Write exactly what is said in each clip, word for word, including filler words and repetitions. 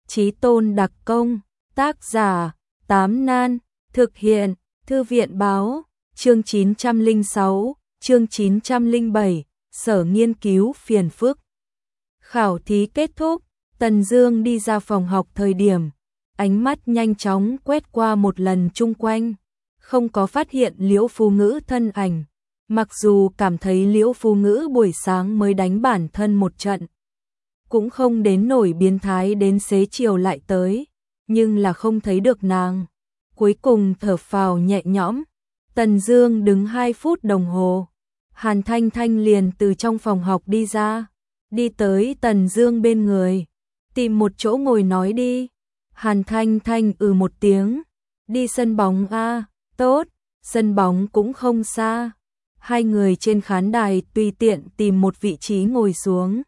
Chí Tôn đặc công, tác giả, Tám Nan, thực hiện, Thư viện báo, chương chín trăm lẻ sáu, chương chín trăm lẻ bảy, Sở Nghiên cứu phiền phức. Khảo thí kết thúc, Tần Dương đi ra phòng học thời điểm, ánh mắt nhanh chóng quét qua một lần chung quanh, không có phát hiện Liễu Phu Ngữ thân ảnh. Mặc dù cảm thấy Liễu Phu Ngữ buổi sáng mới đánh bản thân một trận, cũng không đến nổi biến thái đến xế chiều lại tới, nhưng là không thấy được nàng. Cuối cùng thở phào nhẹ nhõm, Tần Dương đứng hai phút đồng hồ, Hàn Thanh Thanh liền từ trong phòng học đi ra, đi tới Tần Dương bên người, tìm một chỗ ngồi nói đi. Hàn Thanh Thanh ừ một tiếng, đi sân bóng a, tốt, sân bóng cũng không xa. Hai người trên khán đài tùy tiện tìm một vị trí ngồi xuống.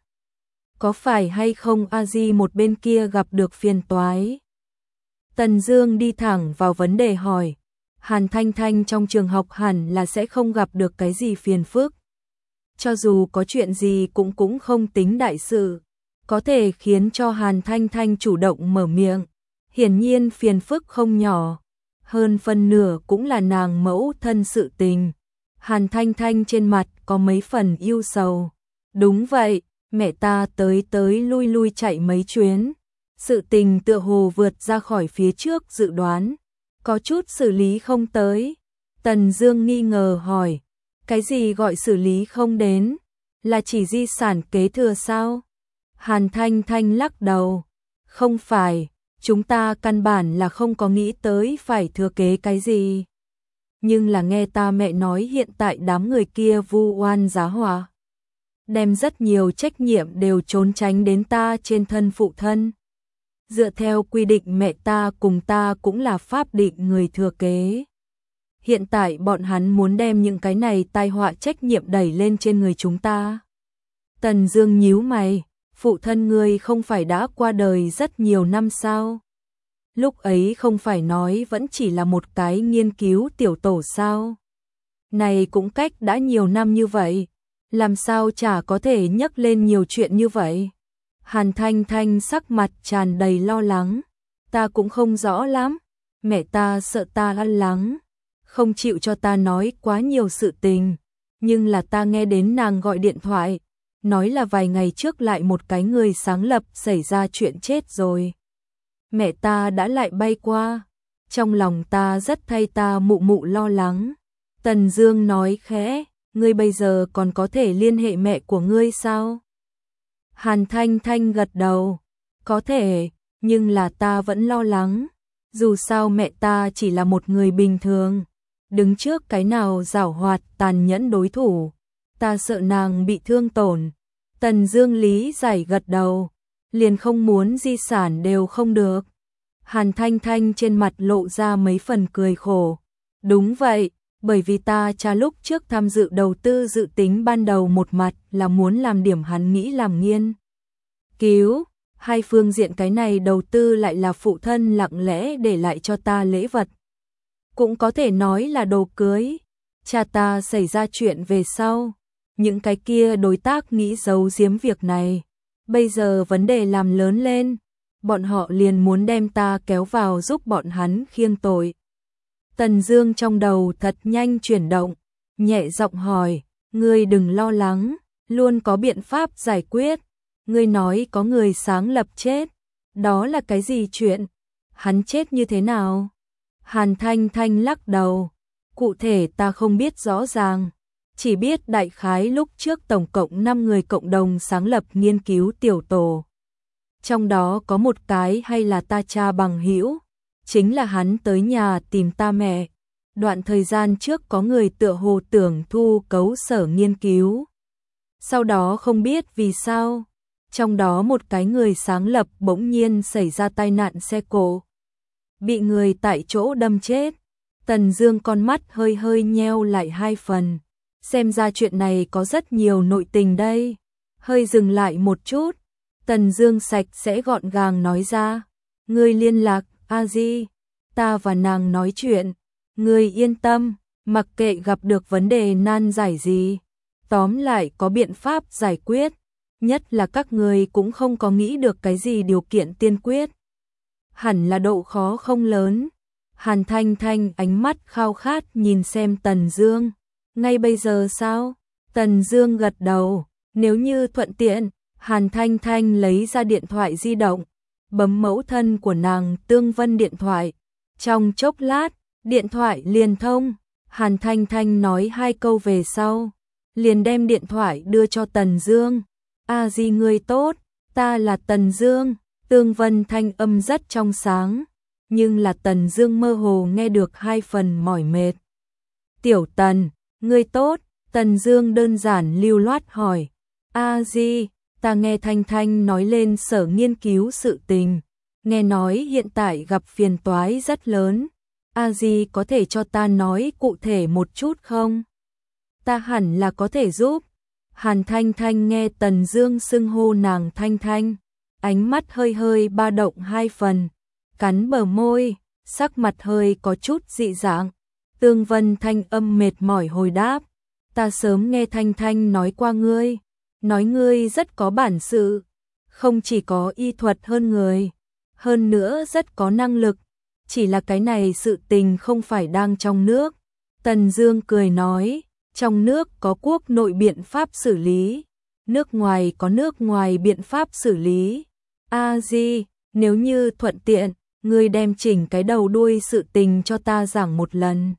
Có phải hay không a di một bên kia gặp được phiền toái? Tần Dương đi thẳng vào vấn đề hỏi. Hàn Thanh Thanh trong trường học hẳn là sẽ không gặp được cái gì phiền phức. Cho dù có chuyện gì cũng cũng không tính đại sự, có thể khiến cho Hàn Thanh Thanh chủ động mở miệng. Hiển nhiên phiền phức không nhỏ, hơn phân nửa cũng là nàng mẫu thân sự tình. Hàn Thanh Thanh trên mặt có mấy phần ưu sầu. Đúng vậy, mẹ ta tới tới lui lui chạy mấy chuyến. Sự tình tựa hồ vượt ra khỏi phía trước dự đoán. Có chút xử lý không tới. Tần Dương nghi ngờ hỏi. Cái gì gọi xử lý không đến? Là chỉ di sản kế thừa sao? Hàn Thanh Thanh lắc đầu. Không phải, chúng ta căn bản là không có nghĩ tới phải thừa kế cái gì. Nhưng là nghe ta mẹ nói hiện tại đám người kia vu oan giá họa, đem rất nhiều trách nhiệm đều trốn tránh đến ta trên thân phụ thân. Dựa theo quy định mẹ ta cùng ta cũng là pháp định người thừa kế. Hiện tại bọn hắn muốn đem những cái này tai họa trách nhiệm đẩy lên trên người chúng ta. Tần Dương nhíu mày, phụ thân ngươi không phải đã qua đời rất nhiều năm sao? Lúc ấy không phải nói vẫn chỉ là một cái nghiên cứu tiểu tổ sao? Này cũng cách đã nhiều năm như vậy, làm sao chả có thể nhắc lên nhiều chuyện như vậy? Hàn Thanh Thanh sắc mặt tràn đầy lo lắng, ta cũng không rõ lắm, mẹ ta sợ ta lo lắng, không chịu cho ta nói quá nhiều sự tình, nhưng là ta nghe đến nàng gọi điện thoại, nói là vài ngày trước lại một cái người sáng lập xảy ra chuyện chết rồi. Mẹ ta đã lại bay qua, trong lòng ta rất thay ta mụ mụ lo lắng. Tần Dương nói khẽ, ngươi bây giờ còn có thể liên hệ mẹ của ngươi sao? Hàn Thanh Thanh gật đầu, có thể, nhưng là ta vẫn lo lắng. Dù sao mẹ ta chỉ là một người bình thường, đứng trước cái nào giảo hoạt tàn nhẫn đối thủ, ta sợ nàng bị thương tổn. Tần Dương lý giải gật đầu, liền không muốn di sản đều không được. Hàn Thanh Thanh trên mặt lộ ra mấy phần cười khổ. Đúng vậy, bởi vì ta cha lúc trước tham dự đầu tư dự tính ban đầu một mặt là muốn làm điểm hắn nghĩ làm nghiên cứu. Hai phương diện cái này đầu tư lại là phụ thân lặng lẽ để lại cho ta lễ vật. Cũng có thể nói là đồ cưới. Cha ta xảy ra chuyện về sau, những cái kia đối tác nghĩ giấu giếm việc này. Bây giờ vấn đề làm lớn lên, bọn họ liền muốn đem ta kéo vào giúp bọn hắn khiêng tội. Tần Dương trong đầu thật nhanh chuyển động, nhẹ giọng hỏi, ngươi đừng lo lắng, luôn có biện pháp giải quyết. Ngươi nói có người sáng lập chết, đó là cái gì chuyện? Hắn chết như thế nào? Hàn Thanh Thanh lắc đầu, cụ thể ta không biết rõ ràng, chỉ biết đại khái lúc trước tổng cộng năm người cộng đồng sáng lập nghiên cứu tiểu tổ. Trong đó có một cái hay là ta cha bằng hữu, chính là hắn tới nhà tìm ta mẹ. Đoạn thời gian trước có người tựa hồ tưởng thu cấu sở nghiên cứu. Sau đó không biết vì sao, trong đó một cái người sáng lập bỗng nhiên xảy ra tai nạn xe cộ, bị người tại chỗ đâm chết. Tần Dương con mắt hơi hơi nheo lại hai phần, xem ra chuyện này có rất nhiều nội tình đây. Hơi dừng lại một chút, Tần Dương sạch sẽ gọn gàng nói ra, ngươi liên lạc a di, ta và nàng nói chuyện, ngươi yên tâm, mặc kệ gặp được vấn đề nan giải gì, tóm lại có biện pháp giải quyết, nhất là các ngươi cũng không có nghĩ được cái gì điều kiện tiên quyết, hẳn là độ khó không lớn. Hàn Thanh Thanh ánh mắt khao khát nhìn xem Tần Dương. Ngay bây giờ sao? Tần Dương gật đầu, nếu như thuận tiện. Hàn Thanh Thanh lấy ra điện thoại di động, bấm mẫu thân của nàng Tương Vân điện thoại. Trong chốc lát, điện thoại liền thông. Hàn Thanh Thanh nói hai câu về sau, liền đem điện thoại đưa cho Tần Dương. A Di ngươi tốt, ta là Tần Dương. Tương Vân thanh âm rất trong sáng, nhưng là Tần Dương mơ hồ nghe được hai phần mỏi mệt. Tiểu Tần, ngươi tốt. Tần Dương đơn giản lưu loát hỏi. A Di, ta nghe Thanh Thanh nói lên sở nghiên cứu sự tình, nghe nói hiện tại gặp phiền toái rất lớn. A Di có thể cho ta nói cụ thể một chút không? Ta hẳn là có thể giúp. Hàn Thanh Thanh nghe Tần Dương xưng hô nàng Thanh Thanh, ánh mắt hơi hơi ba động hai phần, cắn bờ môi, sắc mặt hơi có chút dị dạng. Tương Vân thanh âm mệt mỏi hồi đáp, ta sớm nghe Thanh Thanh nói qua ngươi, nói ngươi rất có bản sự, không chỉ có y thuật hơn người, hơn nữa rất có năng lực, chỉ là cái này sự tình không phải đang trong nước. Tần Dương cười nói, trong nước có quốc nội biện pháp xử lý, nước ngoài có nước ngoài biện pháp xử lý. A Di, nếu như thuận tiện, ngươi đem chỉnh cái đầu đuôi sự tình cho ta giảng một lần.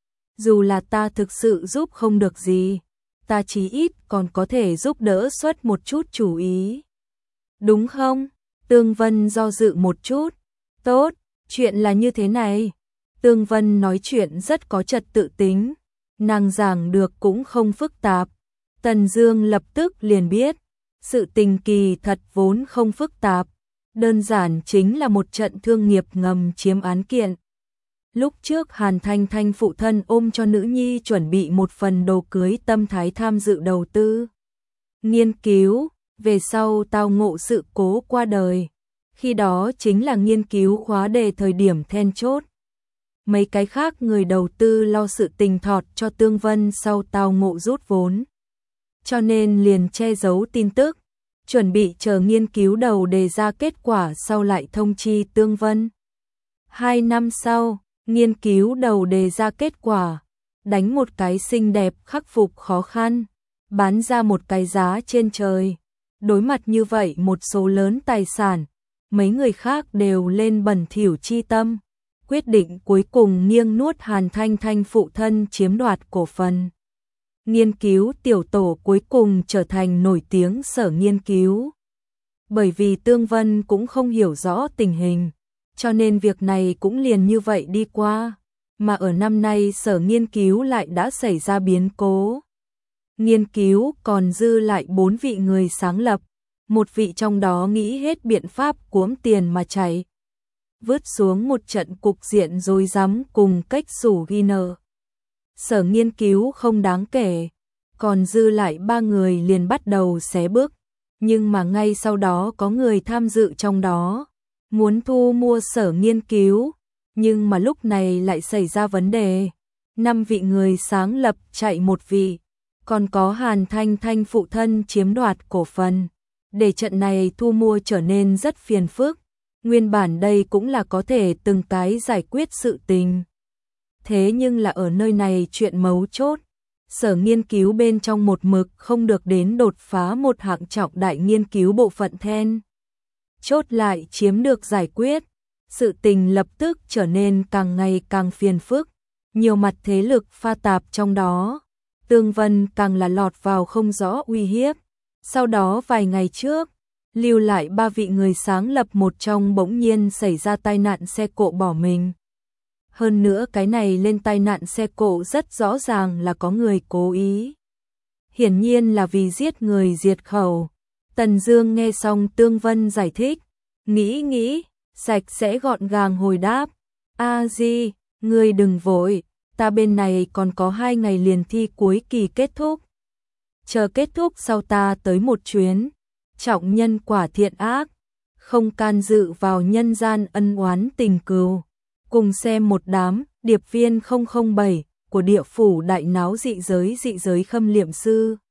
Dù là ta thực sự giúp không được gì, ta chí ít còn có thể giúp đỡ xuất một chút chủ ý. Đúng không? Tương Vân do dự một chút. Tốt, chuyện là như thế này. Tương Vân nói chuyện rất có trật tự tính, nàng giảng được cũng không phức tạp. Tần Dương lập tức liền biết, sự tình kỳ thật vốn không phức tạp, đơn giản chính là một trận thương nghiệp ngầm chiếm án kiện. Lúc trước Hàn Thanh Thanh phụ thân ôm cho nữ nhi chuẩn bị một phần đồ cưới tâm thái tham dự đầu tư, nghiên cứu, về sau tao ngộ sự cố qua đời. Khi đó chính là nghiên cứu khóa đề thời điểm then chốt. Mấy cái khác người đầu tư lo sự tình thọt cho Tương Vân sau tao ngộ rút vốn, cho nên liền che giấu tin tức, chuẩn bị chờ nghiên cứu đầu đề ra kết quả sau lại thông chi Tương Vân. Hai năm sau, nghiên cứu đầu đề ra kết quả, đánh một cái xinh đẹp khắc phục khó khăn, bán ra một cái giá trên trời. Đối mặt như vậy một số lớn tài sản, mấy người khác đều lên bẩn thỉu chi tâm, quyết định cuối cùng nghiêng nuốt Hàn Thanh Thanh phụ thân chiếm đoạt cổ phần. Nghiên cứu tiểu tổ cuối cùng trở thành nổi tiếng sở nghiên cứu. Bởi vì Tương Vân cũng không hiểu rõ tình hình, cho nên việc này cũng liền như vậy đi qua. Mà ở năm nay sở nghiên cứu lại đã xảy ra biến cố. Nghiên cứu còn dư lại bốn vị người sáng lập, một vị trong đó nghĩ hết biện pháp cuỗm tiền mà chạy, vứt xuống một trận cục diện rối rắm cùng cách xù ghi nợ. Sở nghiên cứu không đáng kể, còn dư lại ba người liền bắt đầu xé bước, nhưng mà ngay sau đó có người tham dự trong đó, muốn thu mua sở nghiên cứu, nhưng mà lúc này lại xảy ra vấn đề. Năm vị người sáng lập chạy một vị, còn có Hàn Thanh Thanh phụ thân chiếm đoạt cổ phần, để trận này thu mua trở nên rất phiền phức. Nguyên bản đây cũng là có thể từng cái giải quyết sự tình. Thế nhưng là ở nơi này chuyện mấu chốt, sở nghiên cứu bên trong một mực không được đến đột phá một hạng trọng đại nghiên cứu bộ phận then chốt lại chiếm được giải quyết, sự tình lập tức trở nên càng ngày càng phiền phức, nhiều mặt thế lực pha tạp trong đó. Tương Vân càng là lọt vào không rõ uy hiếp. Sau đó vài ngày trước, lưu lại ba vị người sáng lập một trong bỗng nhiên xảy ra tai nạn xe cộ bỏ mình. Hơn nữa cái này lên tai nạn xe cộ rất rõ ràng là có người cố ý. Hiển nhiên là vì giết người diệt khẩu. Tần Dương nghe xong Tương Vân giải thích, nghĩ nghĩ, sạch sẽ gọn gàng hồi đáp. A Di, ngươi đừng vội, ta bên này còn có hai ngày liền thi cuối kỳ kết thúc. Chờ kết thúc sau ta tới một chuyến, trọng nhân quả thiện ác, không can dự vào nhân gian ân oán tình cừu. Cùng xem một đám điệp viên không không bảy của địa phủ đại náo dị giới dị giới khâm liệm sư.